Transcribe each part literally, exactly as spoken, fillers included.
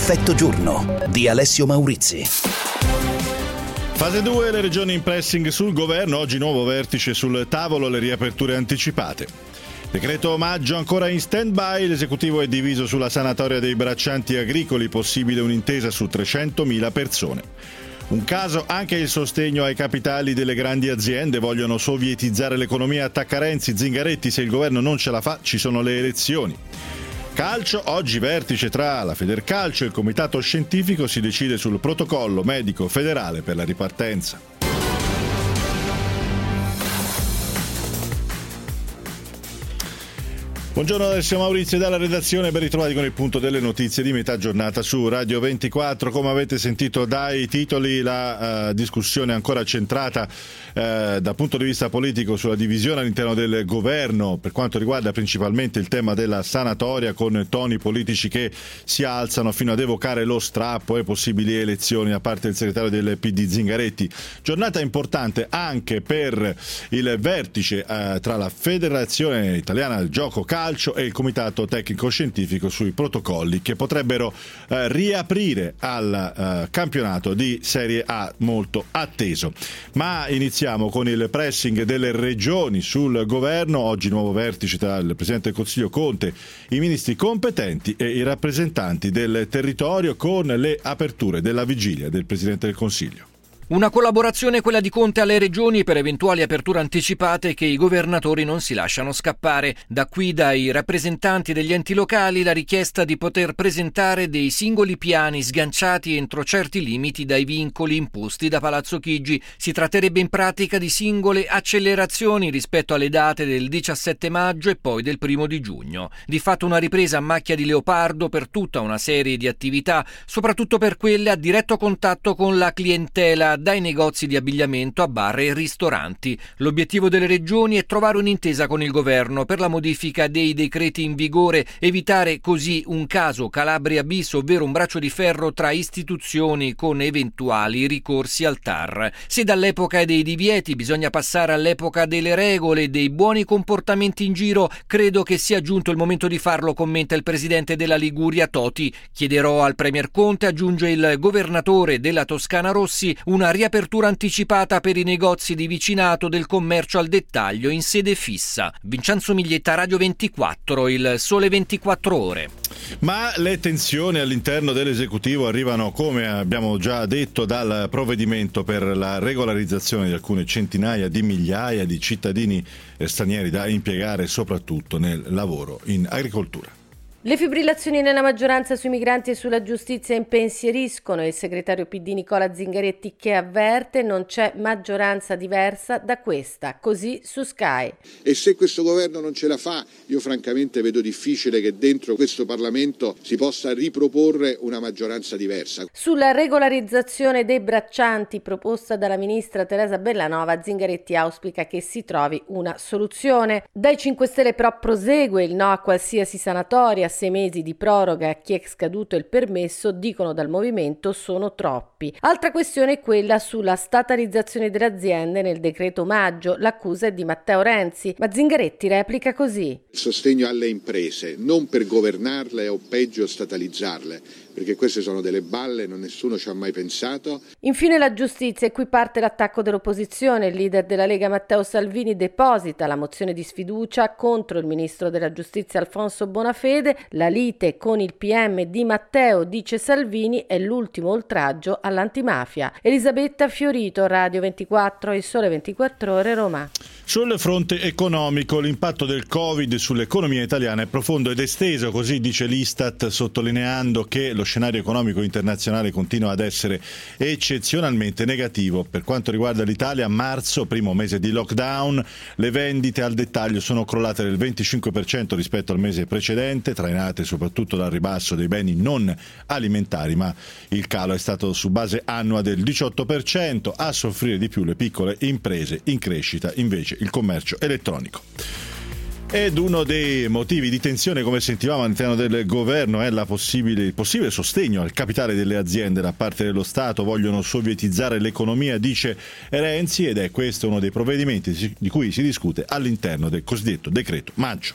Effetto giorno di Alessio Maurizi. Fase due, le regioni in pressing sul governo, oggi nuovo vertice sul tavolo, le riaperture anticipate. Decreto maggio ancora in stand-by, l'esecutivo è diviso sulla sanatoria dei braccianti agricoli, possibile un'intesa su trecentomila persone. Un caso anche il sostegno ai capitali delle grandi aziende, vogliono sovietizzare l'economia, attacca Renzi, Zingaretti, se il governo non ce la fa ci sono le elezioni. Calcio, oggi vertice tra la Federcalcio e il comitato scientifico, si decide sul protocollo medico federale per la ripartenza. Buongiorno Alessio Maurizio dalla redazione, ben ritrovati con il punto delle notizie di metà giornata su Radio ventiquattro. Come avete sentito dai titoli, la uh, discussione ancora centrata uh, dal punto di vista politico sulla divisione all'interno del governo per quanto riguarda principalmente il tema della sanatoria, con toni politici che si alzano fino ad evocare lo strappo e possibili elezioni da parte del segretario del P D Zingaretti. Giornata importante anche per il vertice uh, tra la Federazione Italiana del Gioco Calcio e il comitato tecnico scientifico sui protocolli che potrebbero eh, riaprire al eh, campionato di Serie A molto atteso. Ma iniziamo con il pressing delle regioni sul governo. Oggi nuovo vertice tra il Presidente del Consiglio Conte, i ministri competenti e i rappresentanti del territorio, con le aperture della vigilia del Presidente del Consiglio. Una collaborazione, quella di Conte alle regioni, per eventuali aperture anticipate che i governatori non si lasciano scappare. Da qui, dai rappresentanti degli enti locali, la richiesta di poter presentare dei singoli piani sganciati entro certi limiti dai vincoli imposti da Palazzo Chigi. Si tratterebbe in pratica di singole accelerazioni rispetto alle date del diciassette maggio e poi del primo di giugno. Di fatto una ripresa a macchia di leopardo per tutta una serie di attività, soprattutto per quelle a diretto contatto con la clientela, dai negozi di abbigliamento a bar e ristoranti. L'obiettivo delle regioni è trovare un'intesa con il governo per la modifica dei decreti in vigore, evitare così un caso Calabria bis, ovvero un braccio di ferro tra istituzioni con eventuali ricorsi al T A R. Se dall'epoca dei divieti bisogna passare all'epoca delle regole e dei buoni comportamenti in giro, credo che sia giunto il momento di farlo, commenta il presidente della Liguria Toti. Chiederò al premier Conte, aggiunge il governatore della Toscana Rossi, una riapertura anticipata per i negozi di vicinato del commercio al dettaglio in sede fissa. Vincenzo Miglietta, Radio ventiquattro, il Sole ventiquattro Ore. Ma le tensioni all'interno dell'esecutivo arrivano, come abbiamo già detto, dal provvedimento per la regolarizzazione di alcune centinaia di migliaia di cittadini stranieri da impiegare soprattutto nel lavoro in agricoltura. Le fibrillazioni nella maggioranza sui migranti e sulla giustizia impensieriscono il segretario P D Nicola Zingaretti, che avverte non c'è maggioranza diversa da questa, così su Sky. E se questo governo non ce la fa, io francamente vedo difficile che dentro questo Parlamento si possa riproporre una maggioranza diversa. Sulla regolarizzazione dei braccianti proposta dalla ministra Teresa Bellanova, Zingaretti auspica che si trovi una soluzione. Dai cinque Stelle però prosegue il no a qualsiasi sanatoria. Sei mesi di proroga a chi è scaduto il permesso, dicono dal movimento, sono troppi. Altra questione è quella sulla statalizzazione delle aziende nel decreto maggio. L'accusa è di Matteo Renzi, ma Zingaretti replica così: il sostegno alle imprese, non per governarle o peggio statalizzarle, perché queste sono delle balle, non nessuno ci ha mai pensato. Infine la giustizia, e qui parte l'attacco dell'opposizione. Il leader della Lega Matteo Salvini deposita la mozione di sfiducia contro il ministro della giustizia Alfonso Bonafede. La lite con il P M di Matteo, dice Salvini, è l'ultimo oltraggio all'antimafia. Elisabetta Fiorito, Radio ventiquattro, Il Sole ventiquattro Ore, Roma. Sul fronte economico, l'impatto del Covid sull'economia italiana è profondo ed esteso, così dice l'Istat, sottolineando che lo scenario economico internazionale continua ad essere eccezionalmente negativo. Per quanto riguarda l'Italia, a marzo, primo mese di lockdown, le vendite al dettaglio sono crollate del venticinque per cento rispetto al mese precedente, trainate soprattutto dal ribasso dei beni non alimentari, ma il calo è stato su base annua del diciotto per cento. A soffrire di più le piccole imprese, in crescita invece il commercio elettronico. Ed uno dei motivi di tensione, come sentivamo all'interno del governo, è la possibile, il possibile sostegno al capitale delle aziende da parte dello Stato. Vogliono sovietizzare l'economia, dice Renzi, ed è questo uno dei provvedimenti di cui si discute all'interno del cosiddetto decreto maggio.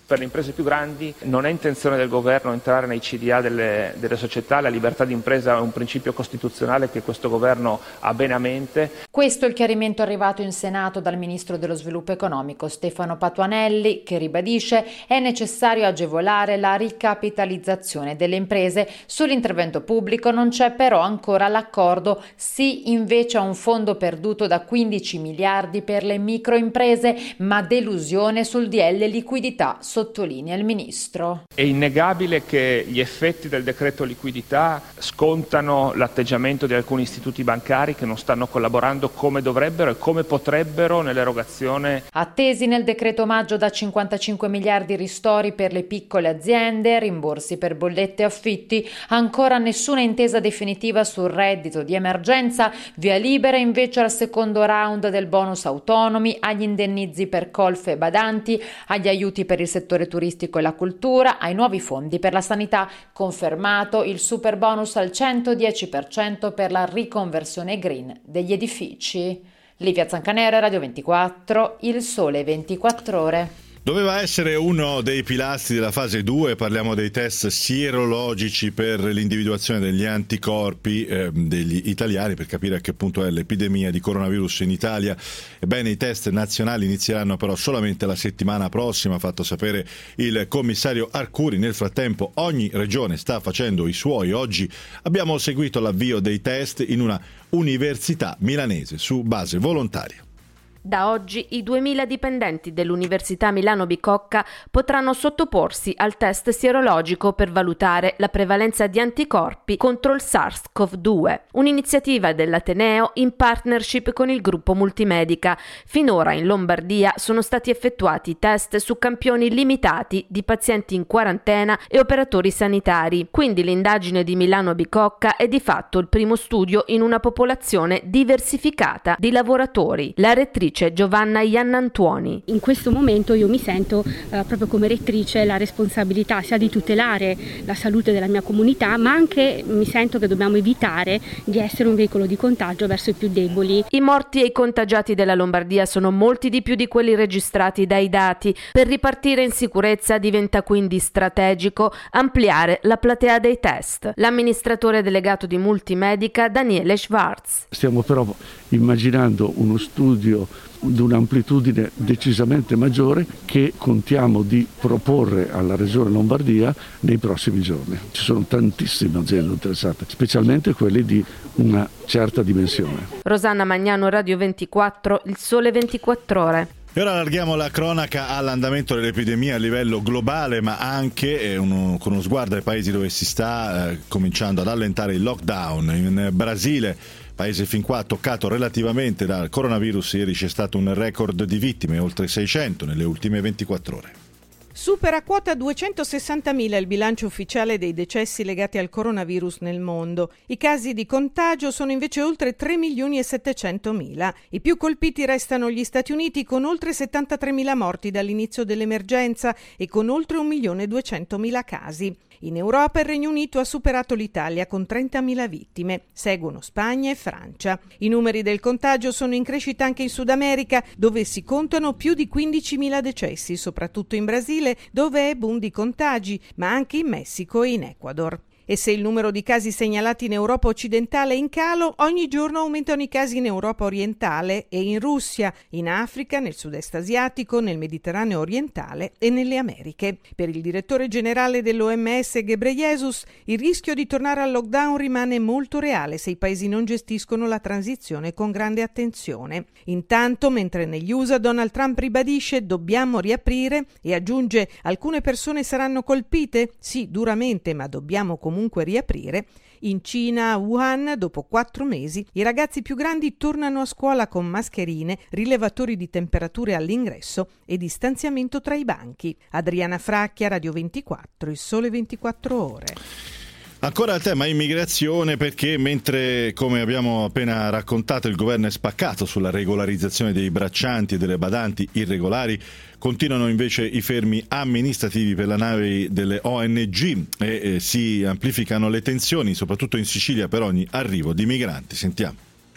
Per le imprese più grandi non è intenzione del governo entrare nei C D A delle, delle società, la libertà di impresa è un principio costituzionale che questo governo ha bene a mente. Questo è il chiarimento arrivato in Senato dal ministro dello sviluppo economico Stefano Patuanelli, che ribadisce è necessario agevolare la ricapitalizzazione delle imprese. Sull'intervento pubblico non c'è però ancora l'accordo, sì invece a un fondo perduto da quindici miliardi per le microimprese, ma delusione sul D L liquidità, sottolinea il ministro. È innegabile che gli effetti del decreto liquidità scontano l'atteggiamento di alcuni istituti bancari che non stanno collaborando come dovrebbero e come potrebbero nell'erogazione. Attesi nel decreto maggio da cinquantacinque miliardi ristori per le piccole aziende, rimborsi per bollette e affitti, ancora nessuna intesa definitiva sul reddito di emergenza, via libera invece al secondo round del bonus autonomi, agli indennizi per colf e badanti, agli aiuti per il settore turistico e la cultura, ai nuovi fondi per la sanità. Confermato il super bonus al centodieci per cento per la riconversione green degli edifici. Livia Zancanera, Radio ventiquattro, Il Sole ventiquattro Ore. Doveva essere uno dei pilastri della fase due, parliamo dei test sierologici per l'individuazione degli anticorpi eh, degli italiani per capire a che punto è l'epidemia di coronavirus in Italia. Ebbene, i test nazionali inizieranno però solamente la settimana prossima, ha fatto sapere il commissario Arcuri. Nel frattempo ogni regione sta facendo i suoi. Oggi abbiamo seguito l'avvio dei test in una università milanese su base volontaria. Da oggi i duemila dipendenti dell'Università Milano Bicocca potranno sottoporsi al test sierologico per valutare la prevalenza di anticorpi contro il SARS-CoV due, un'iniziativa dell'Ateneo in partnership con il gruppo Multimedica. Finora in Lombardia sono stati effettuati test su campioni limitati di pazienti in quarantena e operatori sanitari. Quindi l'indagine di Milano Bicocca è di fatto il primo studio in una popolazione diversificata di lavoratori. La rettrice Giovanna Iannantuoni. In questo momento io mi sento eh, proprio come rettrice la responsabilità sia di tutelare la salute della mia comunità, ma anche mi sento che dobbiamo evitare di essere un veicolo di contagio verso i più deboli. I morti e i contagiati della Lombardia sono molti di più di quelli registrati dai dati. Per ripartire in sicurezza diventa quindi strategico ampliare la platea dei test. L'amministratore delegato di Multimedica Daniele Schwarz. Stiamo però immaginando uno studio di un'amplitudine decisamente maggiore che contiamo di proporre alla Regione Lombardia nei prossimi giorni. Ci sono tantissime aziende interessate, specialmente quelle di una certa dimensione. Rosanna Magnano, Radio ventiquattro, Il Sole ventiquattro Ore. E ora allarghiamo la cronaca all'andamento dell'epidemia a livello globale, ma anche eh, uno, con uno sguardo ai paesi dove si sta eh, cominciando ad allentare il lockdown. In Brasile, paese fin qua toccato relativamente dal coronavirus, ieri c'è stato un record di vittime, oltre seicento nelle ultime ventiquattro ore. Supera quota duecentosessantamila il bilancio ufficiale dei decessi legati al coronavirus nel mondo. I casi di contagio sono invece oltre tre milioni e settecentomila. I più colpiti restano gli Stati Uniti con oltre settantatremila morti dall'inizio dell'emergenza e con oltre un milione e duecentomila casi. In Europa il Regno Unito ha superato l'Italia con trentamila vittime, seguono Spagna e Francia. I numeri del contagio sono in crescita anche in Sud America, dove si contano più di quindicimila decessi, soprattutto in Brasile, dove è boom di contagi, ma anche in Messico e in Ecuador. E se il numero di casi segnalati in Europa occidentale è in calo, ogni giorno aumentano i casi in Europa orientale e in Russia, in Africa, nel sud-est asiatico, nel Mediterraneo orientale e nelle Americhe. Per il direttore generale dell'O M S Ghebreyesus, il rischio di tornare al lockdown rimane molto reale se i paesi non gestiscono la transizione con grande attenzione. Intanto, mentre negli U S A Donald Trump ribadisce dobbiamo riaprire e aggiunge alcune persone saranno colpite? Sì, duramente, ma dobbiamo comunque comunque riaprire. In Cina, a Wuhan, dopo quattro mesi, i ragazzi più grandi tornano a scuola con mascherine, rilevatori di temperature all'ingresso e distanziamento tra i banchi. Adriana Fracchia, Radio ventiquattro, Il Sole ventiquattro Ore. Ancora il tema immigrazione, perché mentre, come abbiamo appena raccontato, il governo è spaccato sulla regolarizzazione dei braccianti e delle badanti irregolari, continuano invece i fermi amministrativi per le navi delle O N G e eh, si amplificano le tensioni, soprattutto in Sicilia, per ogni arrivo di migranti. Sentiamo.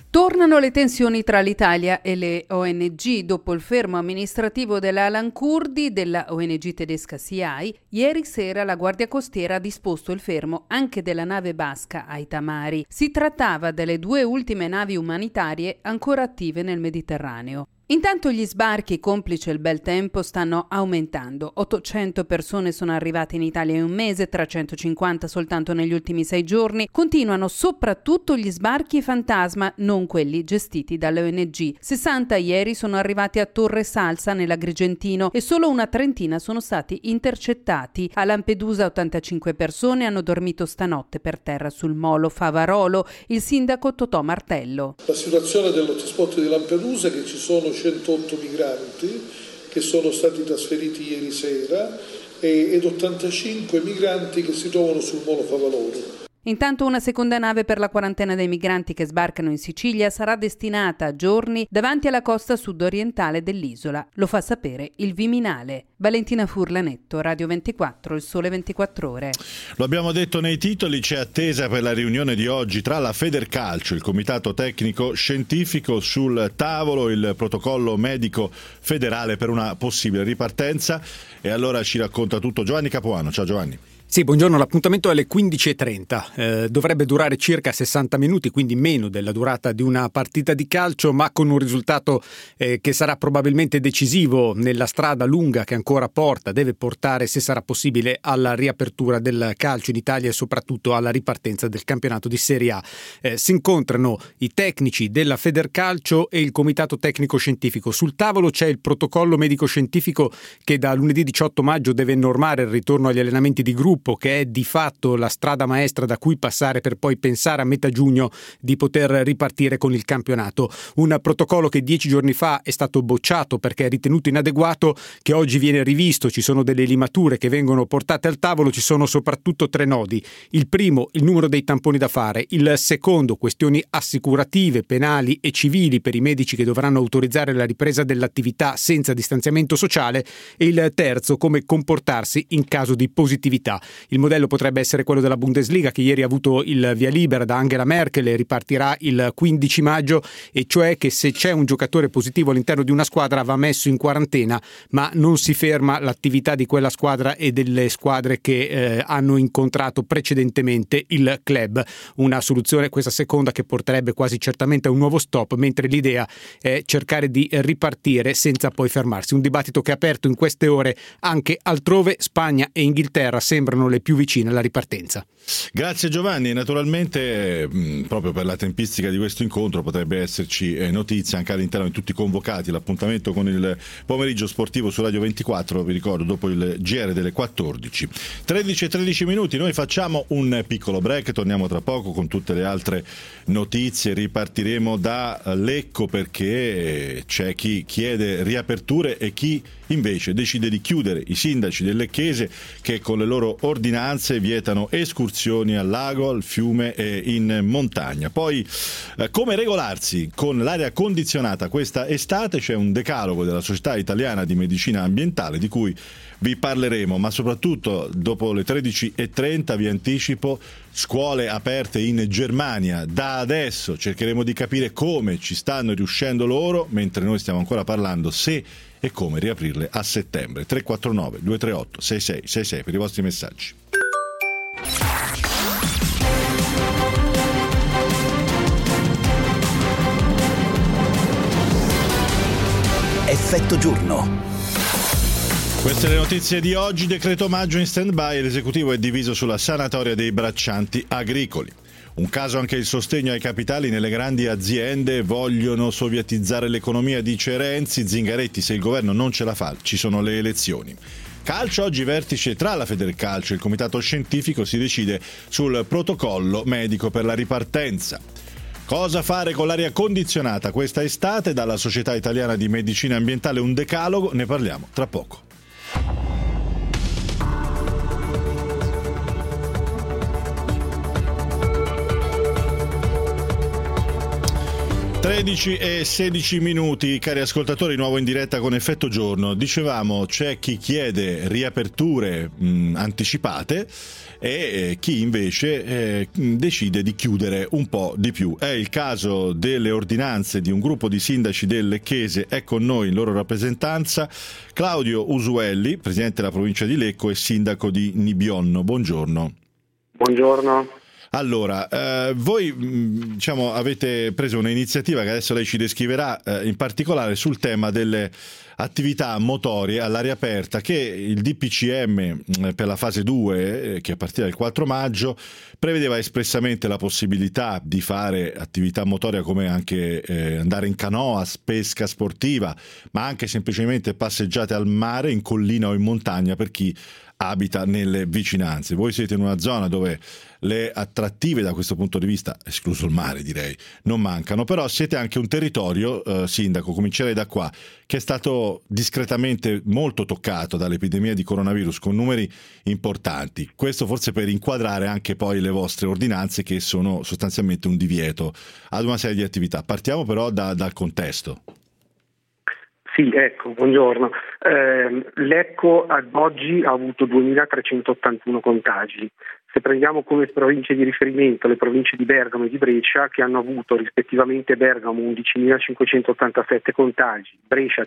Tornano le tensioni tra l'Italia e le O N G dopo il fermo amministrativo dell'Alan Kurdi della O N G tedesca S I A I. Ieri sera la Guardia Costiera ha disposto il fermo anche della nave basca Aita Mari. Si trattava delle due ultime navi umanitarie ancora attive nel Mediterraneo. Intanto gli sbarchi, complice il bel tempo, stanno aumentando. ottocento persone sono arrivate in Italia in un mese, trecentocinquanta soltanto negli ultimi sei giorni. Continuano soprattutto gli sbarchi fantasma, non quelli gestiti dalle O N G. sessanta ieri sono arrivati a Torre Salsa nell'Agrigentino e solo una trentina sono stati intercettati. A Lampedusa ottantacinque persone hanno dormito stanotte per terra sul molo Favarolo. Il sindaco Totò Martello. La situazione dell'hotspot di Lampedusa è che ci sono centootto migranti che sono stati trasferiti ieri sera ed ottantacinque migranti che si trovano sul molo Favaloro. Intanto una seconda nave per la quarantena dei migranti che sbarcano in Sicilia sarà destinata a giorni davanti alla costa sud-orientale dell'isola. Lo fa sapere il Viminale. Valentina Furlanetto, Radio ventiquattro, Il Sole ventiquattro Ore. Lo abbiamo detto nei titoli, c'è attesa per la riunione di oggi tra la Federcalcio, il Comitato Tecnico Scientifico, sul tavolo il protocollo medico federale per una possibile ripartenza. E allora ci racconta tutto Giovanni Capuano. Ciao Giovanni. Sì, buongiorno, l'appuntamento è alle quindici e trenta, eh, dovrebbe durare circa sessanta minuti, quindi meno della durata di una partita di calcio, ma con un risultato eh, che sarà probabilmente decisivo nella strada lunga che ancora porta, deve portare, se sarà possibile, alla riapertura del calcio in Italia e soprattutto alla ripartenza del campionato di Serie A. Eh, si incontrano i tecnici della Federcalcio e il Comitato Tecnico Scientifico. Sul tavolo c'è il protocollo medico-scientifico che da lunedì diciotto maggio deve normare il ritorno agli allenamenti di gruppo, che è di fatto la strada maestra da cui passare per poi pensare a metà giugno di poter ripartire con il campionato. Un protocollo che dieci giorni fa è stato bocciato perché è ritenuto inadeguato, che oggi viene rivisto, ci sono delle limature che vengono portate al tavolo, ci sono soprattutto tre nodi. Il primo, il numero dei tamponi da fare; il secondo, questioni assicurative, penali e civili per i medici che dovranno autorizzare la ripresa dell'attività senza distanziamento sociale; e il terzo, come comportarsi in caso di positività. Il modello potrebbe essere quello della Bundesliga, che ieri ha avuto il via libera da Angela Merkel e ripartirà il quindici maggio, e cioè che se c'è un giocatore positivo all'interno di una squadra va messo in quarantena, ma non si ferma l'attività di quella squadra e delle squadre che eh, hanno incontrato precedentemente il club. Una soluzione, questa seconda, che porterebbe quasi certamente a un nuovo stop, mentre l'idea è cercare di ripartire senza poi fermarsi. Un dibattito che è aperto in queste ore anche altrove. Spagna e Inghilterra sembrano le più vicine alla ripartenza. Grazie Giovanni. Naturalmente mh, proprio per la tempistica di questo incontro potrebbe esserci eh, notizie anche all'interno di tutti i convocati. L'appuntamento con il pomeriggio sportivo su Radio ventiquattro, vi ricordo, dopo il G R delle quattordici. tredici e tredici minuti, noi facciamo un piccolo break, torniamo tra poco con tutte le altre notizie. Ripartiremo da Lecco perché c'è chi chiede riaperture e chi invece decide di chiudere. I sindaci del Lecchese che con le loro ordinanze vietano escursioni al lago, al fiume e in montagna. Poi eh, come regolarsi con l'aria condizionata questa estate. C'è un decalogo della Società Italiana di Medicina Ambientale di cui vi parleremo, ma soprattutto dopo le tredici e trenta vi anticipo scuole aperte in Germania. Da adesso cercheremo di capire come ci stanno riuscendo loro, mentre noi stiamo ancora parlando se e come riaprirle a settembre. Tre quattro nove due tre otto sei sei sei sei per i vostri messaggi. Effetto giorno. Queste le notizie di oggi. Decreto maggio in stand-by, l'esecutivo è diviso sulla sanatoria dei braccianti agricoli. Un caso anche il sostegno ai capitali nelle grandi aziende. Vogliono sovietizzare l'economia, dice Renzi. Zingaretti: se il governo non ce la fa, ci sono le elezioni. Calcio, oggi vertice tra la Federcalcio e il Comitato Scientifico, si decide sul protocollo medico per la ripartenza. Cosa fare con l'aria condizionata questa estate? Dalla Società Italiana di Medicina Ambientale un decalogo, ne parliamo tra poco. tredici e sedici minuti, cari ascoltatori, nuovo in diretta con Effetto Giorno. Dicevamo, c'è chi chiede riaperture mh, anticipate e eh, chi invece eh, decide di chiudere un po' di più. È il caso delle ordinanze di un gruppo di sindaci del Lecchese. È con noi in loro rappresentanza Claudio Usuelli, presidente della provincia di Lecco e sindaco di Nibionno. Buongiorno. Buongiorno. Allora, eh, voi diciamo avete preso un'iniziativa che adesso lei ci descriverà, eh, in particolare sul tema delle attività motorie all'aria aperta, che il D P C M eh, per la fase due, eh, che a partire dal quattro maggio, prevedeva espressamente la possibilità di fare attività motoria come anche eh, andare in canoa, pesca sportiva, ma anche semplicemente passeggiate al mare, in collina o in montagna per chi abita nelle vicinanze. Voi siete in una zona dove le attrattive da questo punto di vista, escluso il mare direi, non mancano, però siete anche un territorio, eh, sindaco, comincerei da qua, che è stato discretamente molto toccato dall'epidemia di coronavirus con numeri importanti. Questo forse per inquadrare anche poi le vostre ordinanze, che sono sostanzialmente un divieto ad una serie di attività. Partiamo però da, dal contesto. Sì, ecco, buongiorno. Eh, Lecco ad oggi ha avuto duemilatrecentottantuno contagi. Se prendiamo come province di riferimento le province di Bergamo e di Brescia, che hanno avuto rispettivamente Bergamo undicimilacinquecentottantasette contagi, Brescia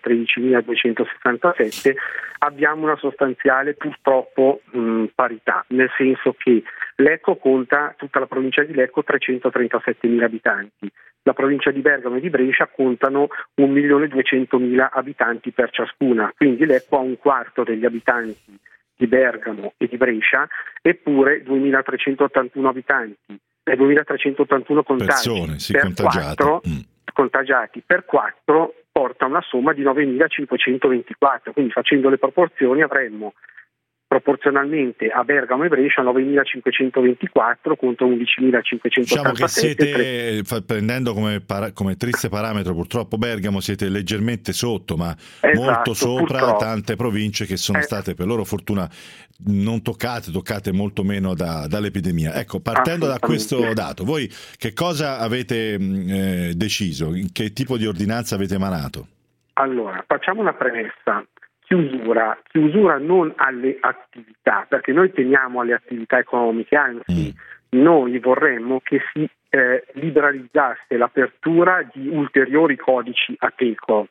tredicimiladuecentosessantasette, abbiamo una sostanziale purtroppo mh, parità, nel senso che Lecco conta, tutta la provincia di Lecco, trecentotrentassettemila abitanti. La provincia di Bergamo e di Brescia contano un milione duecentomila abitanti per ciascuna, quindi Lecco ha un quarto degli abitanti di Bergamo e di Brescia, eppure duemilatrecentottantuno abitanti e duemilatrecentottantuno contagi. Persone, sì, per contagiate. quattro, mm. contagiati per quattro porta una somma di novemilacinquecentoventiquattro, quindi facendo le proporzioni avremmo proporzionalmente a Bergamo e Brescia novemilacinquecentoventiquattro contro undicimilacinquecentoottantasette. Diciamo che siete, prendendo come, para, come triste parametro, purtroppo Bergamo siete leggermente sotto, ma esatto, molto sopra purtroppo. Tante province che sono eh. state per loro fortuna non toccate, toccate molto meno da, dall'epidemia. Ecco, partendo da questo dato, voi che cosa avete eh, deciso? Che tipo di ordinanza avete emanato? Allora, facciamo una premessa. Chiusura, chiusura non alle attività, perché noi teniamo alle attività economiche, anzi mm. noi vorremmo che si eh, liberalizzasse l'apertura di ulteriori codici Ateco,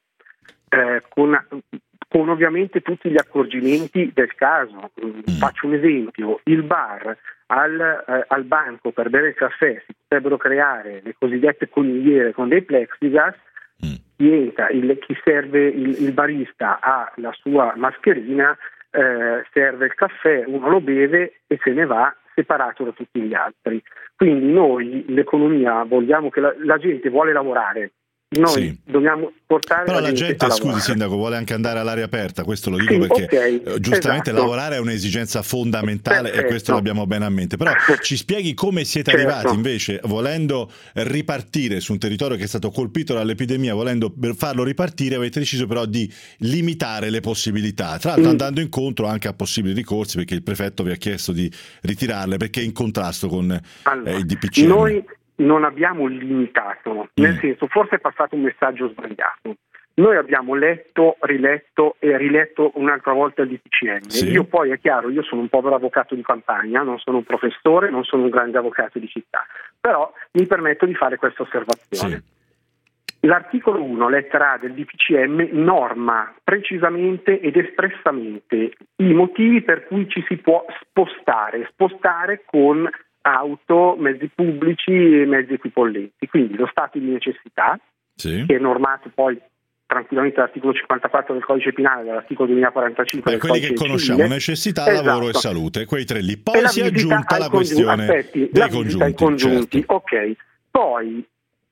eh, con, con ovviamente tutti gli accorgimenti del caso. Mm. Faccio un esempio, il bar al, eh, al banco per bere il caffè si potrebbero creare le cosiddette conigliere con dei plexiglass. Mm. Chi entra, il, chi serve il, il barista ha la sua mascherina, eh, serve il caffè, uno lo beve e se ne va separato da tutti gli altri. Quindi noi l'economia vogliamo che la, la gente vuole lavorare. Noi sì. dobbiamo portare però la, la gente, gente a scusi lavorare. Sindaco, vuole anche andare all'aria aperta, questo lo dico sì, perché okay, giustamente esatto. lavorare è un'esigenza fondamentale. Perfetto. E questo l'abbiamo bene a mente, però ci spieghi come siete certo. arrivati invece, volendo ripartire su un territorio che è stato colpito dall'epidemia, volendo farlo ripartire, avete deciso però di limitare le possibilità, tra l'altro mm. andando incontro anche a possibili ricorsi, perché il prefetto vi ha chiesto di ritirarle perché è in contrasto con allora, eh, il D P C M. Noi non abbiamo limitato, nel mm. senso, forse è passato un messaggio sbagliato. Noi abbiamo letto, riletto e riletto un'altra volta il D P C M. Sì. Io poi, è chiaro, io sono un povero avvocato di campagna, non sono un professore, non sono un grande avvocato di città, però mi permetto di fare questa osservazione. Sì. L'articolo uno, lettera A del D P C M, norma precisamente ed espressamente i motivi per cui ci si può spostare, spostare con auto, mezzi pubblici e mezzi equipollenti. Quindi lo stato di necessità, sì. che è normato poi tranquillamente dall'articolo cinquantaquattro del codice penale, dall'articolo duemilaquarantacinque del quelli codice che conosciamo, civile. necessità, Esatto. lavoro e salute, quei tre lì. Poi si è aggiunta la congiun- questione aspetti, dei la congiunti, congiunti. Certo. Ok, poi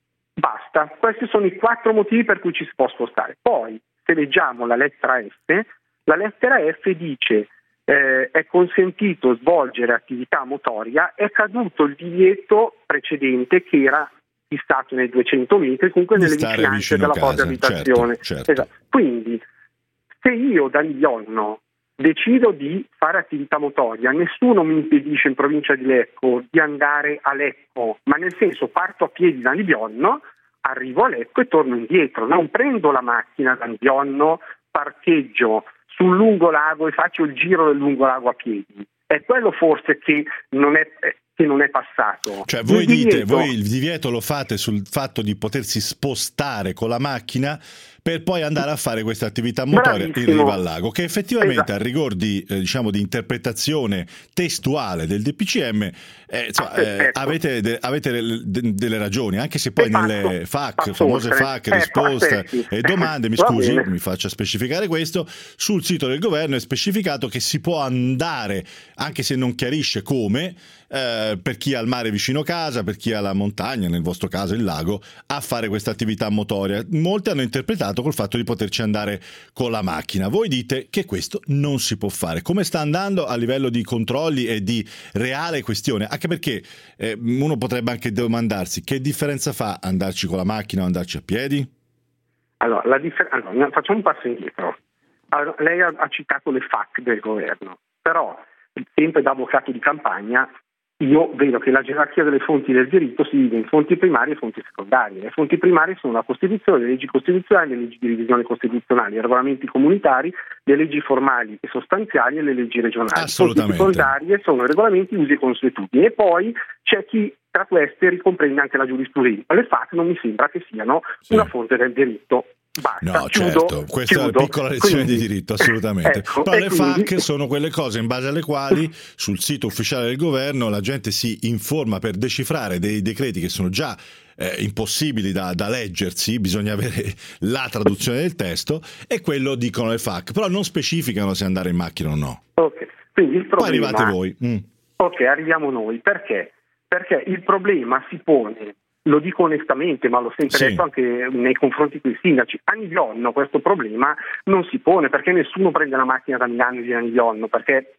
basta, questi sono i quattro motivi per cui ci si può spostare. Poi, se leggiamo la lettera F, la lettera F dice Eh, è consentito svolgere attività motoria, è caduto il divieto precedente che era fissato nei duecento metri, comunque nelle vicinanze della propria abitazione. Certo, certo. Esatto. Quindi, se io da Nibionno decido di fare attività motoria, nessuno mi impedisce in provincia di Lecco di andare a Lecco, ma nel senso parto a piedi da Nibionno, arrivo a Lecco e torno indietro, non prendo la macchina da Mbionno, parcheggio sul lungolago e faccio il giro del lungolago a piedi. È quello forse che non è, che non è passato. Cioè voi il dite, divieto, voi il divieto lo fate sul fatto di potersi spostare con la macchina per poi andare a fare questa attività motoria in riva al lago, che effettivamente esatto. a rigor di, eh, diciamo, di interpretazione testuale del D P C M eh, insomma, eh, avete, de, avete de, de, delle ragioni, anche se poi nelle F A Q, famose F A Q, eh, risposte eh, sì. e domande, mi scusi, mi faccia specificare questo, sul sito del governo è specificato che si può andare, anche se non chiarisce come, eh, per chi ha il mare vicino casa, per chi ha la montagna, nel vostro caso il lago, a fare questa attività motoria. Molti hanno interpretato col fatto di poterci andare con la macchina. Voi dite che questo non si può fare. Come sta andando a livello di controlli e di reale questione? Anche perché eh, uno potrebbe anche domandarsi che differenza fa andarci con la macchina o andarci a piedi? Allora, la differ- allora facciamo un passo indietro. Allora, lei ha, ha citato le F A Q del governo, però sempre da avvocato di campagna io vedo che la gerarchia delle fonti del diritto si divide in fonti primarie e fonti secondarie. Le fonti primarie sono la Costituzione, le leggi costituzionali, le leggi di revisione costituzionali, i regolamenti comunitari, le leggi formali e sostanziali e le leggi regionali. Le fonti secondarie sono i regolamenti, usi e consuetudini. E poi c'è chi tra queste ricomprende anche la giurisprudenza. Le F A Q non mi sembra che siano sì. una fonte del diritto. Basta, no, chiudo, certo, questa chiudo. è una piccola lezione quindi, di diritto, assolutamente. Ecco, però le quindi... F A Q sono quelle cose in base alle quali sul sito ufficiale del governo la gente si informa per decifrare dei decreti che sono già eh, impossibili da, da leggersi, bisogna avere la traduzione del testo, e quello dicono le F A Q, però non specificano se andare in macchina o no. Ok, quindi il problema... Poi arrivate voi. Mm. Ok, arriviamo noi. Perché? Perché il problema si pone... Lo dico onestamente, ma l'ho sempre sì. detto anche nei confronti dei sindaci. A Nivionno questo problema non si pone, perché nessuno prende la macchina da Milano e viene a Nivionno, perché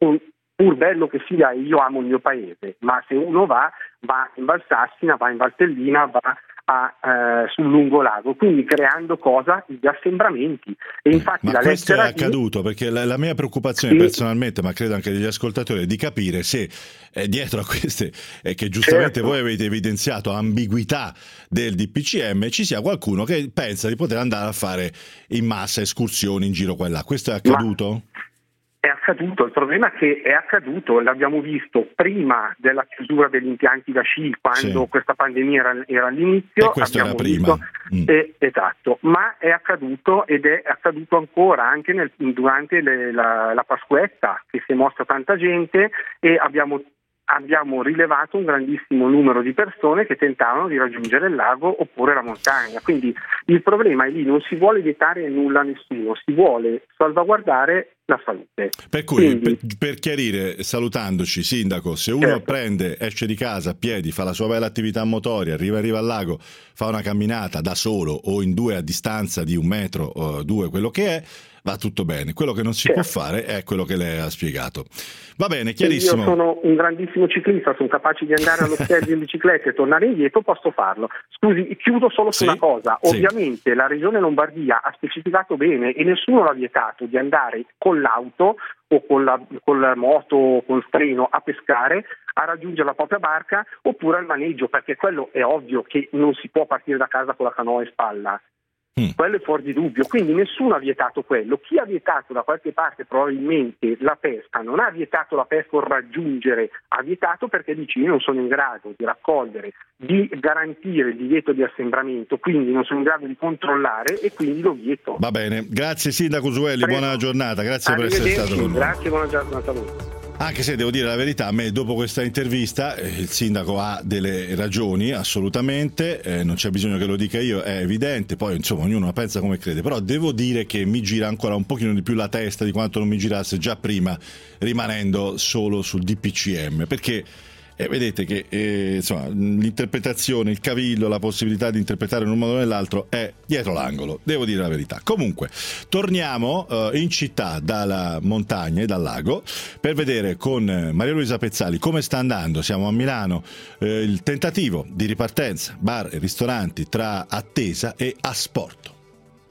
pur bello che sia, io amo il mio paese, ma se uno va, va in Valsassina, va in Valtellina, va a, eh, sul lungolago, quindi creando cosa? Gli assembramenti. E infatti ma la questo è lettera accaduto, di... perché la, la mia preoccupazione sì. personalmente, ma credo anche degli ascoltatori, è di capire se eh, dietro a queste, eh, che giustamente certo. voi avete evidenziato, ambiguità del D P C M, ci sia qualcuno che pensa di poter andare a fare in massa escursioni in giro qua e là. Questo è accaduto? Ma... È accaduto, il problema è che è accaduto, l'abbiamo visto prima della chiusura degli impianti da sci, quando sì. questa pandemia era, era all'inizio. E questo era prima. Visto, mm. eh, esatto, ma è accaduto ed è accaduto ancora anche nel, durante le, la, la Pasquetta, che si è mossa tanta gente e abbiamo abbiamo rilevato un grandissimo numero di persone che tentavano di raggiungere il lago oppure la montagna. Quindi il problema è lì, non si vuole vietare nulla a nessuno, si vuole salvaguardare la salute. Per cui, Quindi, per, per chiarire, salutandoci, Sindaco, se uno certo. prende, esce di casa a piedi, fa la sua bella attività motoria, arriva, arriva al lago, fa una camminata da solo o in due a distanza di un metro o due, quello che è, va tutto bene. Quello che non si certo. può fare è quello che lei ha spiegato. Va bene, chiarissimo. Io sono un grandissimo ciclista, sono capace di andare allo Stelvio in bicicletta e tornare indietro, posso farlo. Scusi, chiudo solo su sì, una cosa. sì. Ovviamente la Regione Lombardia ha specificato bene e nessuno l'ha vietato di andare con l'auto o con la, con la moto o con il treno a pescare, a raggiungere la propria barca oppure al maneggio, perché quello è ovvio che non si può partire da casa con la canoa in spalla. Mm. Quello è fuori di dubbio, quindi nessuno ha vietato quello. Chi ha vietato da qualche parte probabilmente la pesca non ha vietato la pesca o raggiungere, ha vietato perché dice io non sono in grado di raccogliere, di garantire il divieto di assembramento, quindi non sono in grado di controllare e quindi lo vieto. Va bene, grazie Sindaco Usuelli, Prego. Buona giornata, grazie per essere stato con noi. Grazie, buona giornata a voi. Anche se devo dire la verità, a me dopo questa intervista eh, il sindaco ha delle ragioni assolutamente, eh, non c'è bisogno che lo dica io, è evidente, poi insomma ognuno la pensa come crede, però devo dire che mi gira ancora un pochino di più la testa di quanto non mi girasse già prima, rimanendo solo sul D P C M, perché eh, vedete che eh, insomma, l'interpretazione, il cavillo, la possibilità di interpretare in un modo o nell'altro è dietro l'angolo, devo dire la verità. Comunque, torniamo eh, in città dalla montagna e dal lago per vedere con Maria Luisa Pezzali come sta andando. Siamo a Milano, eh, il tentativo di ripartenza, bar e ristoranti tra attesa e asporto.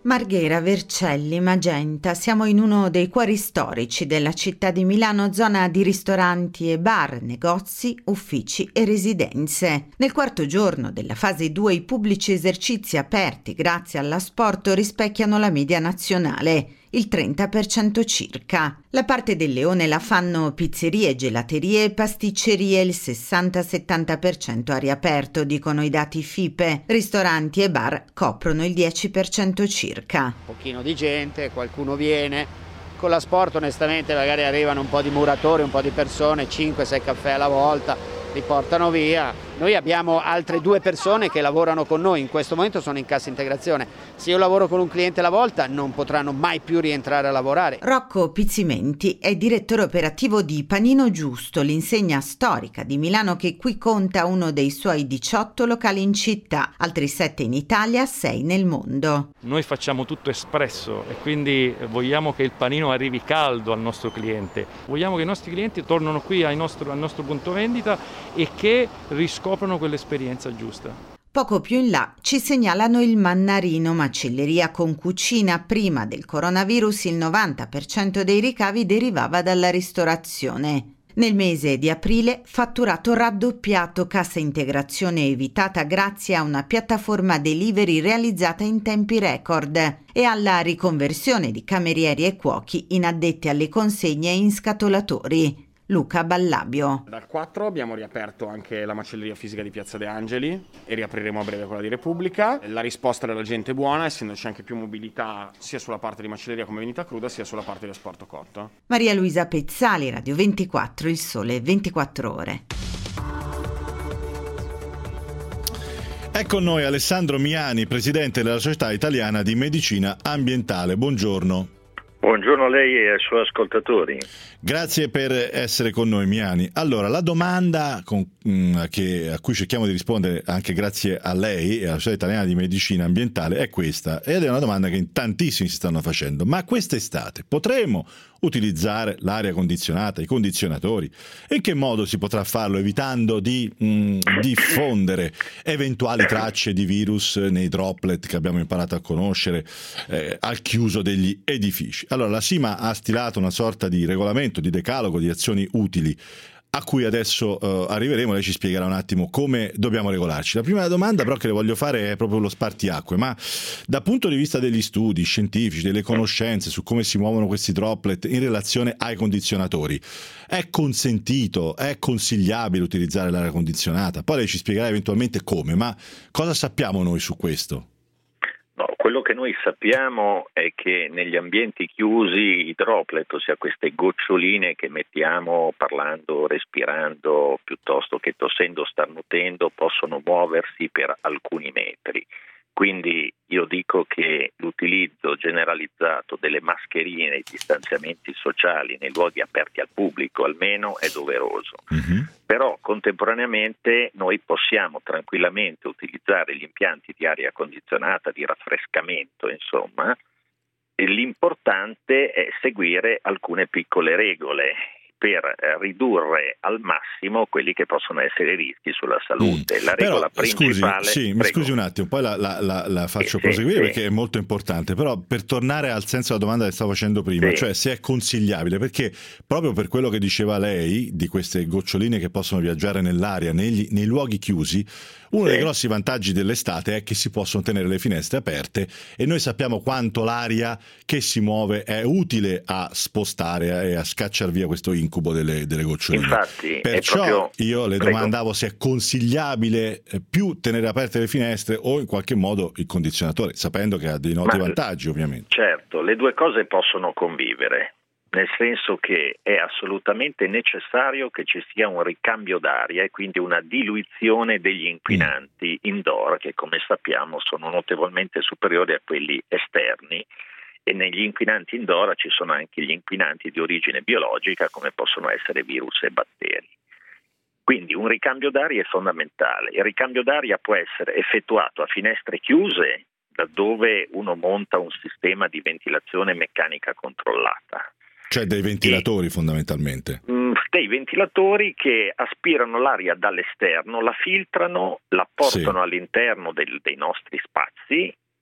Marghera, Vercelli, Magenta, siamo in uno dei cuori storici della città di Milano, zona di ristoranti e bar, negozi, uffici e residenze. Nel quarto giorno della fase due i pubblici esercizi aperti grazie all'asporto rispecchiano la media nazionale, il trenta per cento circa. La parte del leone la fanno pizzerie, gelaterie e pasticcerie, il sessanta settanta per cento a riaperto, dicono i dati F I P E. Ristoranti e bar coprono il dieci per cento circa. Un pochino di gente, qualcuno viene. Con l'asporto onestamente magari arrivano un po' di muratori, un po' di persone, cinque sei caffè alla volta, li portano via. Noi abbiamo altre due persone che lavorano con noi, in questo momento sono in cassa integrazione. Se io lavoro con un cliente alla volta non potranno mai più rientrare a lavorare. Rocco Pizzimenti è direttore operativo di Panino Giusto, l'insegna storica di Milano che qui conta uno dei suoi diciotto locali in città, altri sette in Italia, sei nel mondo. Noi facciamo tutto espresso e quindi vogliamo che il panino arrivi caldo al nostro cliente. Vogliamo che i nostri clienti tornino qui al nostro, al nostro punto vendita e che riscoprano scoprono quell'esperienza giusta. Poco più in là ci segnalano il Mannarino, macelleria con cucina. Prima del coronavirus il novanta per cento dei ricavi derivava dalla ristorazione. Nel mese di aprile fatturato raddoppiato, cassa integrazione evitata grazie a una piattaforma delivery realizzata in tempi record e alla riconversione di camerieri e cuochi in addetti alle consegne e in scatolatori. Luca Ballabio. Dal quattro abbiamo riaperto anche la macelleria fisica di Piazza De Angeli e riapriremo a breve quella di Repubblica. La risposta della gente è buona, essendoci anche più mobilità sia sulla parte di macelleria come vendita cruda sia sulla parte di asporto cotto. Maria Luisa Pezzali, Radio ventiquattro, Il Sole ventiquattro Ore. È con noi Alessandro Miani, presidente della Società Italiana di Medicina Ambientale. Buongiorno. Buongiorno a lei e ai suoi ascoltatori. Grazie per essere con noi, Miani. Allora, la domanda con, mh, che, a cui cerchiamo di rispondere anche grazie a lei e alla Società Italiana di Medicina Ambientale è questa, ed è una domanda che in tantissimi si stanno facendo. Ma quest'estate potremo utilizzare l'aria condizionata, i condizionatori? In che modo si potrà farlo evitando di mh, diffondere eventuali tracce di virus nei droplet che abbiamo imparato a conoscere eh, al chiuso degli edifici? Allora, la Sima ha stilato una sorta di regolamento, di decalogo di azioni utili a cui adesso uh, arriveremo. Lei ci spiegherà un attimo come dobbiamo regolarci. La prima domanda però che le voglio fare è proprio lo spartiacque, ma dal punto di vista degli studi scientifici, delle conoscenze su come si muovono questi droplet in relazione ai condizionatori, è consentito, è consigliabile utilizzare l'aria condizionata? Poi lei ci spiegherà eventualmente come, ma cosa sappiamo noi su questo? No, quello che noi sappiamo è che negli ambienti chiusi i droplet, ossia queste goccioline che mettiamo parlando, respirando, piuttosto che tossendo, starnutendo, possono muoversi per alcuni metri. Quindi io dico che l'utilizzo generalizzato delle mascherine e distanziamenti sociali nei luoghi aperti al pubblico almeno è doveroso. Mm-hmm. Però contemporaneamente noi possiamo tranquillamente utilizzare gli impianti di aria condizionata, di raffrescamento, insomma, e l'importante è seguire alcune piccole regole per ridurre al massimo quelli che possono essere i rischi sulla salute. Mm. La regola però, principale... Scusi, sì, mi scusi un attimo, poi la, la, la, la faccio sì, proseguire sì, perché sì. È molto importante, però per tornare al senso della domanda che stavo facendo prima, sì. Cioè se è consigliabile, perché proprio per quello che diceva lei, di queste goccioline che possono viaggiare nell'aria, negli, nei luoghi chiusi, uno sì. dei grossi vantaggi dell'estate è che si possono tenere le finestre aperte e noi sappiamo quanto l'aria che si muove è utile a spostare e a scacciare via questo incubo delle, delle goccioline. Infatti, perciò proprio... io le Prego. domandavo se è consigliabile più tenere aperte le finestre o in qualche modo il condizionatore, sapendo che ha dei noti Ma, vantaggi ovviamente. Certo, le due cose possono convivere. Nel senso che è assolutamente necessario che ci sia un ricambio d'aria e quindi una diluizione degli inquinanti indoor, che come sappiamo sono notevolmente superiori a quelli esterni, e negli inquinanti indoor ci sono anche gli inquinanti di origine biologica come possono essere virus e batteri. Quindi un ricambio d'aria è fondamentale. Il ricambio d'aria può essere effettuato a finestre chiuse, laddove uno monta un sistema di ventilazione meccanica controllata. Cioè dei ventilatori e, fondamentalmente. Mh, dei ventilatori che aspirano l'aria dall'esterno, la filtrano, la portano sì. all'interno del, dei nostri spazi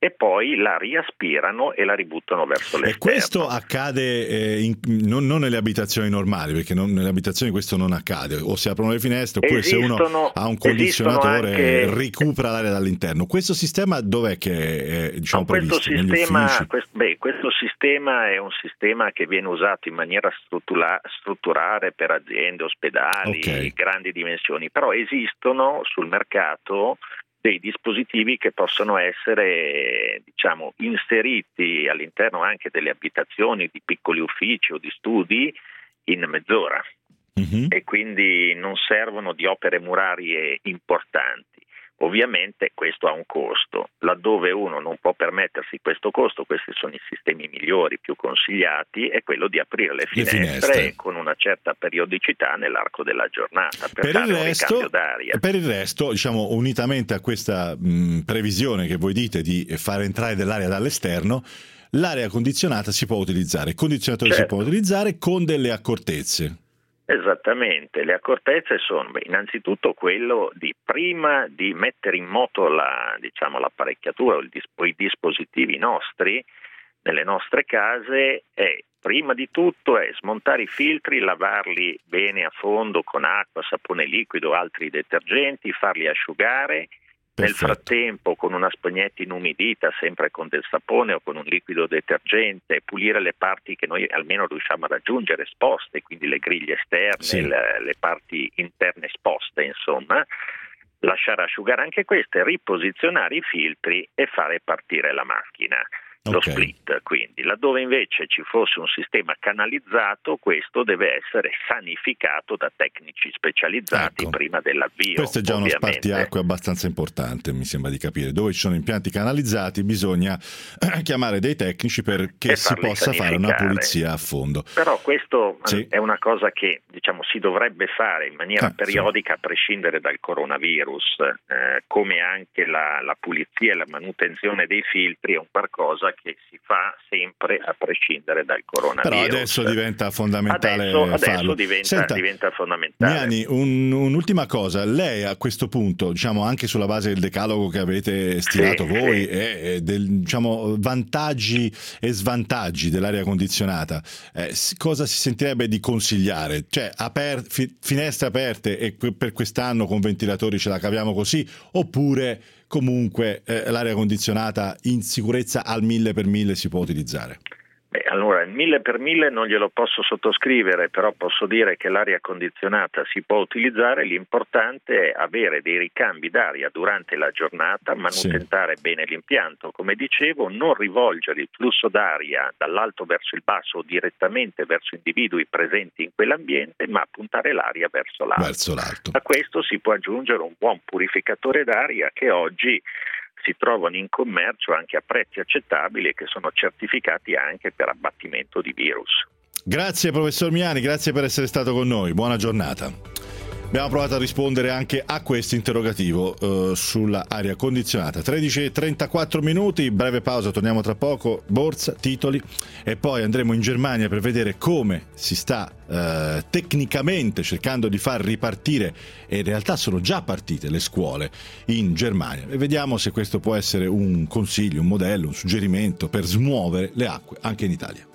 e poi la riaspirano e la ributtano verso l'esterno. E questo accade eh, in, non, non nelle abitazioni normali, perché non, nelle abitazioni questo non accade, o si aprono le finestre oppure esistono, se uno ha un condizionatore anche, recupera l'aria dall'interno. Questo sistema dov'è che è diciamo, no, previsto? Questo sistema, questo, beh, questo sistema è un sistema che viene usato in maniera struttura, strutturale per aziende, ospedali, okay. grandi dimensioni, però esistono sul mercato dei dispositivi che possono essere diciamo inseriti all'interno anche delle abitazioni di piccoli uffici o di studi in mezz'ora mm-hmm. e quindi non servono di opere murarie importanti. Ovviamente questo ha un costo, laddove uno non può permettersi questo costo, questi sono i sistemi migliori, più consigliati, è quello di aprire le finestre, le finestre. con una certa periodicità nell'arco della giornata per, per, il, resto, un ricambio d'aria. per il resto, diciamo, unitamente a questa mh, previsione che voi dite di far entrare dell'aria dall'esterno, l'aria condizionata si può utilizzare, il condizionatore certo. si può utilizzare con delle accortezze. Esattamente, le accortezze sono beh, innanzitutto quello di prima di mettere in moto la, diciamo, l'apparecchiatura o il dis- i dispositivi nostri nelle nostre case è prima di tutto è smontare i filtri, lavarli bene a fondo con acqua, sapone liquido o altri detergenti, farli asciugare. Perfetto. Nel frattempo con una spagnetta inumidita, sempre con del sapone o con un liquido detergente, pulire le parti che noi almeno riusciamo a raggiungere esposte, quindi le griglie esterne, sì. le, le parti interne esposte, insomma, lasciare asciugare anche queste, riposizionare i filtri e fare partire la macchina. Lo okay. split, quindi laddove invece ci fosse un sistema canalizzato, questo deve essere sanificato da tecnici specializzati ecco. prima dell'avvio. Questo è già ovviamente. uno spartiacque abbastanza importante, mi sembra di capire. Dove ci sono impianti canalizzati bisogna chiamare dei tecnici perché si possa fare una pulizia a fondo. Però questo sì. è una cosa che diciamo si dovrebbe fare in maniera ah, periodica sì. a prescindere dal coronavirus, eh, come anche la, la pulizia e la manutenzione dei filtri è un qualcosa che si fa sempre a prescindere dal coronavirus. Però adesso diventa fondamentale adesso, adesso farlo. Diventa, Senta, diventa fondamentale. Miani, un, un'ultima cosa, lei a questo punto, diciamo anche sulla base del decalogo che avete stilato sì, voi sì. e del, diciamo vantaggi e svantaggi dell'aria condizionata, eh, cosa si sentirebbe di consigliare? Cioè aper- fi- finestre aperte e per quest'anno con ventilatori ce la caviamo così, oppure comunque eh, l'aria condizionata in sicurezza al mille per mille si può utilizzare? Beh, allora il mille per mille non glielo posso sottoscrivere, però posso dire che l'aria condizionata si può utilizzare, l'importante è avere dei ricambi d'aria durante la giornata, manutentare sì. bene l'impianto, come dicevo, non rivolgere il flusso d'aria dall'alto verso il basso o direttamente verso individui presenti in quell'ambiente, ma puntare l'aria verso l'alto. Verso l'alto. A questo si può aggiungere un buon purificatore d'aria che oggi si trovano in commercio anche a prezzi accettabili e che sono certificati anche per abbattimento di virus. Grazie professor Miani, grazie per essere stato con noi, buona giornata. Abbiamo provato a rispondere anche a questo interrogativo uh, sulla aria condizionata. tredici e trentaquattro minuti, breve pausa, torniamo tra poco, borsa, titoli e poi andremo in Germania per vedere come si sta uh, tecnicamente cercando di far ripartire, e in realtà sono già partite le scuole in Germania, e vediamo se questo può essere un consiglio, un modello, un suggerimento per smuovere le acque anche in Italia.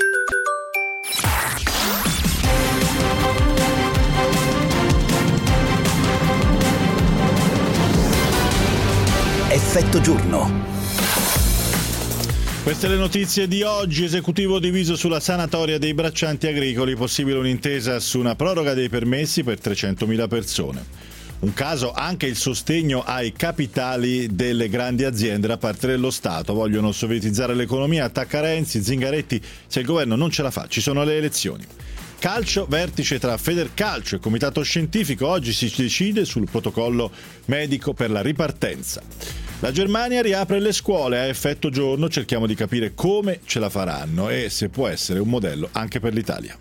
Effetto giorno. Queste le notizie di oggi. Esecutivo diviso sulla sanatoria dei braccianti agricoli, possibile un'intesa su una proroga dei permessi per trecentomila persone. Un caso anche il sostegno ai capitali delle grandi aziende da parte dello Stato. Vogliono sovietizzare l'economia, attacca Renzi, Zingaretti, se il governo non ce la fa ci sono le elezioni. Calcio, vertice tra Federcalcio e Comitato Scientifico, oggi si decide sul protocollo medico per la ripartenza. La Germania riapre le scuole a effetto giorno, cerchiamo di capire come ce la faranno e se può essere un modello anche per l'Italia.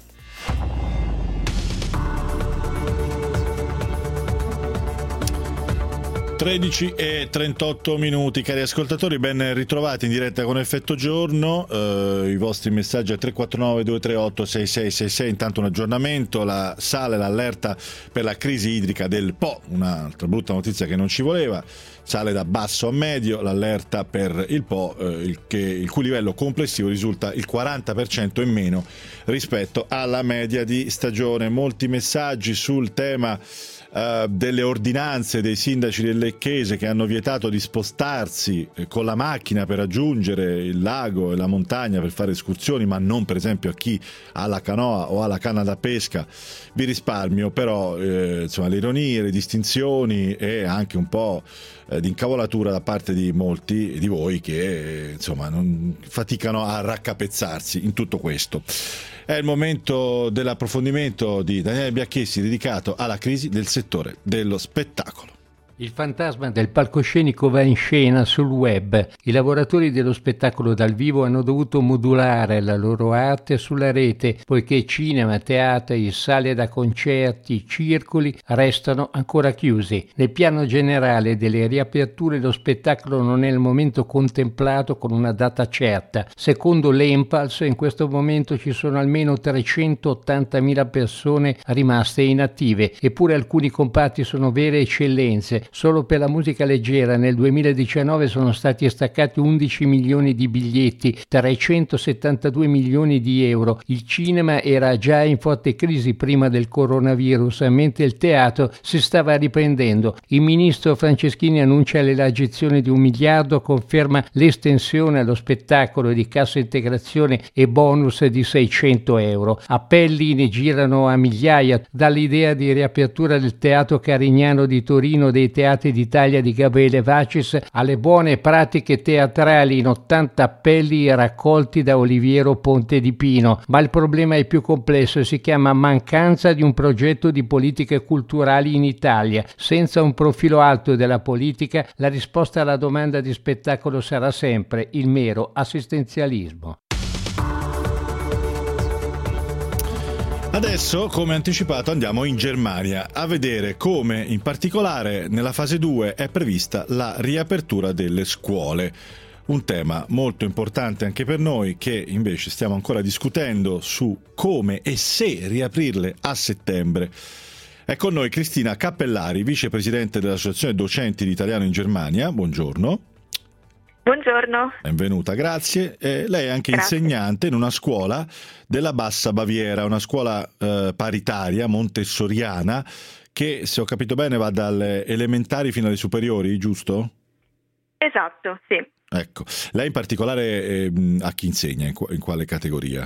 tredici e trentotto minuti, cari ascoltatori, ben ritrovati in diretta con Effetto Giorno. Eh, i vostri messaggi a tre quattro nove due tre otto sei sei sei sei. Intanto un aggiornamento: la sale l'allerta per la crisi idrica del Po, un'altra brutta notizia che non ci voleva. Sale da basso a medio l'allerta per il Po, eh, il, che, il cui livello complessivo risulta il quaranta per cento in meno rispetto alla media di stagione. Molti messaggi sul tema Uh, delle ordinanze dei sindaci del Lecchese che hanno vietato di spostarsi eh, con la macchina per raggiungere il lago e la montagna per fare escursioni, ma non per esempio a chi ha la canoa o ha la canna da pesca. Vi risparmio però eh, insomma, le ironie, le distinzioni e anche un po' eh, di incavolatura da parte di molti di voi che eh, insomma non faticano a raccapezzarsi in tutto questo. È il momento dell'approfondimento di Daniele Biacchessi dedicato alla crisi del settore dello spettacolo. Il fantasma del palcoscenico va in scena sul web. I lavoratori dello spettacolo dal vivo hanno dovuto modulare la loro arte sulla rete, poiché cinema, teatri, sale da concerti, circoli restano ancora chiusi. Nel piano generale delle riaperture lo spettacolo non è al momento contemplato con una data certa. Secondo l'Empals in questo momento ci sono almeno trecentottantamila persone rimaste inattive, eppure alcuni comparti sono vere eccellenze. Solo per la musica leggera nel duemiladiciannove sono stati staccati undici milioni di biglietti, trecentosettantadue milioni di euro. Il cinema era già in forte crisi prima del coronavirus, mentre il teatro si stava riprendendo. Il ministro Franceschini annuncia l'elargizione di un miliardo, conferma l'estensione allo spettacolo di cassa integrazione e bonus di seicento euro. Appelli ne girano a migliaia, dall'idea di riapertura del Teatro Carignano di Torino, dei Teatri d'Italia di Gabriele Vacis, alle buone pratiche teatrali in ottanta appelli raccolti da Oliviero Ponte di Pino. Ma il problema è più complesso e si chiama mancanza di un progetto di politiche culturali in Italia. Senza un profilo alto della politica, la risposta alla domanda di spettacolo sarà sempre il mero assistenzialismo. Adesso, come anticipato, andiamo in Germania a vedere come, in particolare nella fase due, è prevista la riapertura delle scuole. Un tema molto importante anche per noi, che invece stiamo ancora discutendo su come e se riaprirle a settembre. È con noi Cristina Cappellari, vicepresidente dell'Associazione Docenti di Italiano in Germania. Buongiorno. Buongiorno. Benvenuta, grazie. Eh, lei è anche Grazie. insegnante in una scuola della Bassa Baviera, una scuola eh, paritaria, montessoriana, che, se ho capito bene, va dalle elementari fino alle superiori, giusto? Esatto, sì. Ecco. Lei in particolare eh, a chi insegna, in, qu- in quale categoria?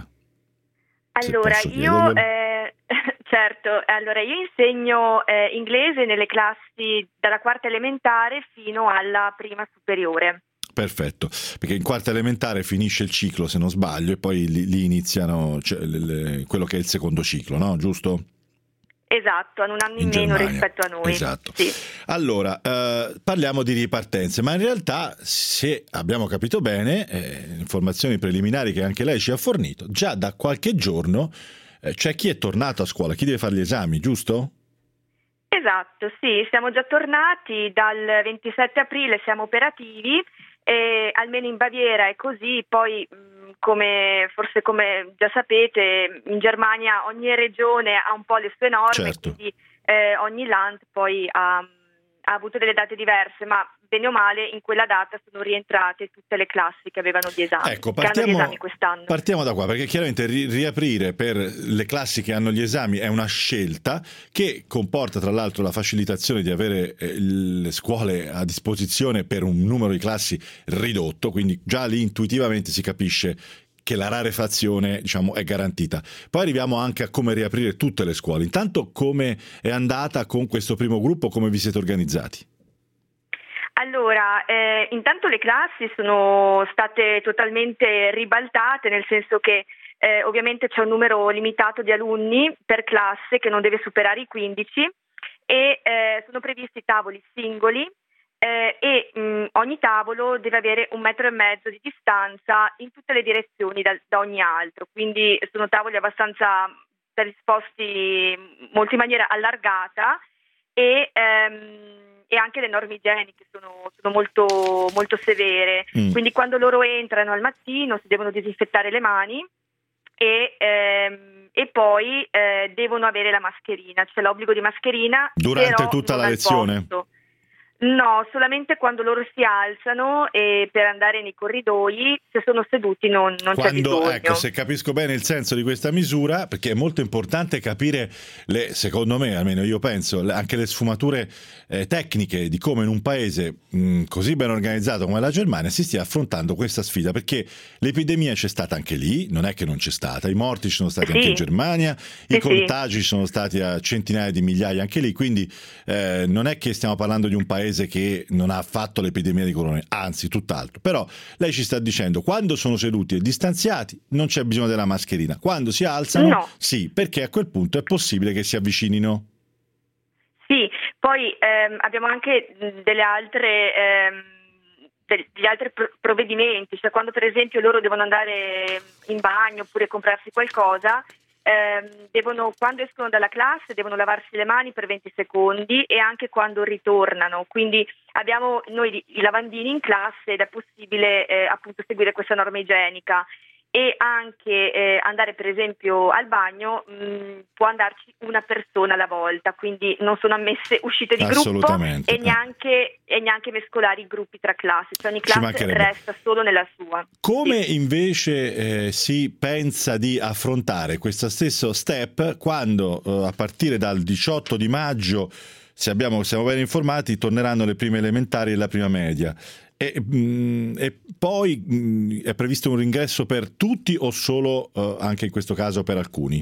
Allora, io eh, certo, allora io insegno eh, inglese nelle classi dalla quarta elementare fino alla prima superiore. Perfetto, perché in quarta elementare finisce il ciclo, se non sbaglio, e poi lì, lì iniziano cioè, le, le, quello che è il secondo ciclo, no? Giusto? Esatto, hanno un anno in, In meno Germania. rispetto a noi. Esatto. Sì. Allora, eh, parliamo di ripartenze, ma in realtà, se abbiamo capito bene, eh, informazioni preliminari che anche lei ci ha fornito, già da qualche giorno eh, c'è chi è tornato a scuola, chi deve fare gli esami, giusto? Esatto, sì, siamo già tornati, dal ventisette aprile siamo operativi. E almeno in Baviera è così, poi come forse come già sapete in Germania ogni regione ha un po' le sue norme, certo. Quindi eh, ogni land poi ha, ha avuto delle date diverse, ma bene o male in quella data sono rientrate tutte le classi che avevano gli esami, Ecco, che hanno partiamo, gli esami quest'anno. Partiamo da qua, perché chiaramente ri- riaprire per le classi che hanno gli esami è una scelta che comporta tra l'altro la facilitazione di avere eh, le scuole a disposizione per un numero di classi ridotto, quindi già lì intuitivamente si capisce che la rarefazione, diciamo, è garantita. Poi arriviamo anche a come riaprire tutte le scuole. Intanto, come è andata con questo primo gruppo, come vi siete organizzati? Allora, eh, intanto le classi sono state totalmente ribaltate, nel senso che eh, ovviamente c'è un numero limitato di alunni per classe che non deve superare i quindici e eh, sono previsti tavoli singoli eh, e mh, ogni tavolo deve avere un metro e mezzo di distanza in tutte le direzioni da, da ogni altro, quindi sono tavoli abbastanza disposti molto in maniera allargata e ehm, e anche le norme igieniche sono, sono molto, molto severe, mm. quindi quando loro entrano al mattino si devono disinfettare le mani e, ehm, e poi eh, devono avere la mascherina, c'è l'obbligo di mascherina durante tutta la lezione? Posto. No, solamente quando loro si alzano e per andare nei corridoi, se sono seduti non, non quando, c'è bisogno. Ecco, se capisco bene il senso di questa misura, perché è molto importante capire, le, secondo me, almeno io penso, anche le sfumature eh, tecniche di come in un paese mh, così ben organizzato come la Germania si stia affrontando questa sfida, perché l'epidemia c'è stata anche lì, non è che non c'è stata, i morti ci sono stati sì. anche in Germania, sì, i contagi sì. sono stati a centinaia di migliaia anche lì, quindi eh, non è che stiamo parlando di un paese che non ha fatto l'epidemia di corona, anzi tutt'altro. Però lei ci sta dicendo quando sono seduti e distanziati non c'è bisogno della mascherina, quando si alzano no. sì, perché a quel punto è possibile che si avvicinino. Sì, poi ehm, abbiamo anche delle altre ehm, degli altri provvedimenti, cioè quando per esempio loro devono andare in bagno oppure comprarsi qualcosa, Eh, devono, quando escono dalla classe devono lavarsi le mani per venti secondi e anche quando ritornano, quindi abbiamo noi i lavandini in classe ed è possibile eh, appunto seguire questa norma igienica e anche eh, andare per esempio al bagno mh, può andarci una persona alla volta, quindi non sono ammesse uscite di gruppo e neanche, e neanche mescolare i gruppi tra classi, cioè ogni classe resta solo nella sua. Come sì. invece eh, si pensa di affrontare questo stesso step quando eh, a partire dal diciotto di maggio, se abbiamo, siamo ben informati, torneranno le prime elementari e la prima media? E, mh, e poi mh, è previsto un ringresso per tutti o solo uh, anche in questo caso per alcuni?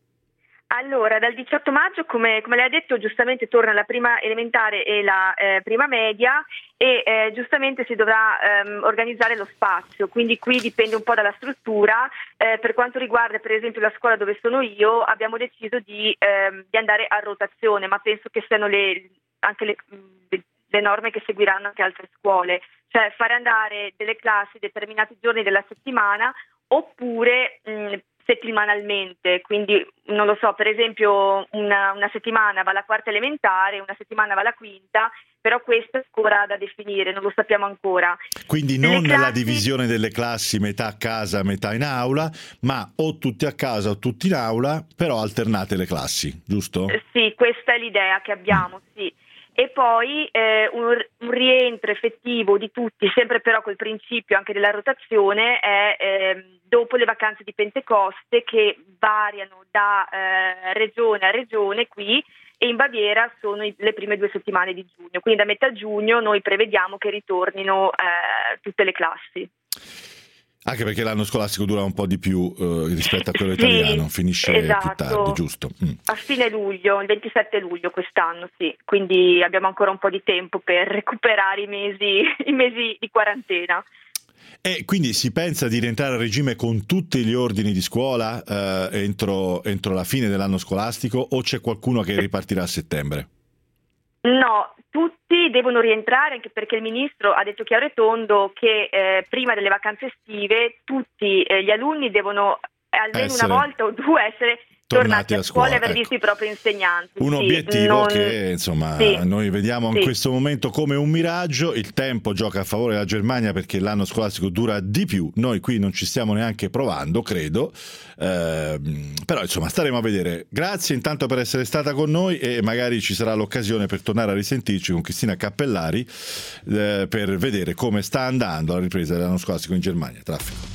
Allora, dal diciotto maggio, come, come lei ha detto, giustamente torna la prima elementare e la eh, prima media e eh, giustamente si dovrà ehm, organizzare lo spazio, quindi qui dipende un po' dalla struttura. Eh, per quanto riguarda per esempio la scuola dove sono io, abbiamo deciso di, ehm, di andare a rotazione, ma penso che siano le, anche le, le norme che seguiranno anche altre scuole, cioè fare andare delle classi determinati giorni della settimana oppure mh, settimanalmente, quindi non lo so, per esempio una, una settimana va la quarta elementare, una settimana va la quinta, però questo è ancora da definire, non lo sappiamo ancora. Quindi non classi... la divisione delle classi metà a casa, metà in aula, ma o tutti a casa o tutti in aula, però alternate le classi, giusto? Eh, sì, questa è l'idea che abbiamo, sì. E poi eh, un, un rientro effettivo di tutti, sempre però col principio anche della rotazione, è eh, dopo le vacanze di Pentecoste che variano da eh, regione a regione qui e in Baviera sono i, le prime due settimane di giugno, quindi da metà giugno noi prevediamo che ritornino eh, tutte le classi. Anche perché l'anno scolastico dura un po' di più eh, rispetto a quello sì, italiano, finisce esatto. più tardi, giusto? Mm. A fine luglio, il ventisette luglio quest'anno, sì, quindi abbiamo ancora un po' di tempo per recuperare i mesi, i mesi di quarantena. E quindi si pensa di rientrare a regime con tutti gli ordini di scuola eh, entro, entro la fine dell'anno scolastico o c'è qualcuno che ripartirà a settembre? No, tutti devono rientrare anche perché il ministro ha detto chiaro e tondo che eh, prima delle vacanze estive tutti eh, gli alunni devono almeno essere... una volta o due essere tornati a scuola e aver ecco. visto i propri insegnanti. Un sì, obiettivo non... che insomma sì. noi vediamo in sì. questo momento come un miraggio. Il tempo gioca a favore della Germania perché l'anno scolastico dura di più, noi qui non ci stiamo neanche provando, credo, eh, però insomma staremo a vedere. Grazie intanto per essere stata con noi e magari ci sarà l'occasione per tornare a risentirci con Cristina Cappellari eh, per vedere come sta andando la ripresa dell'anno scolastico in Germania. Traffico.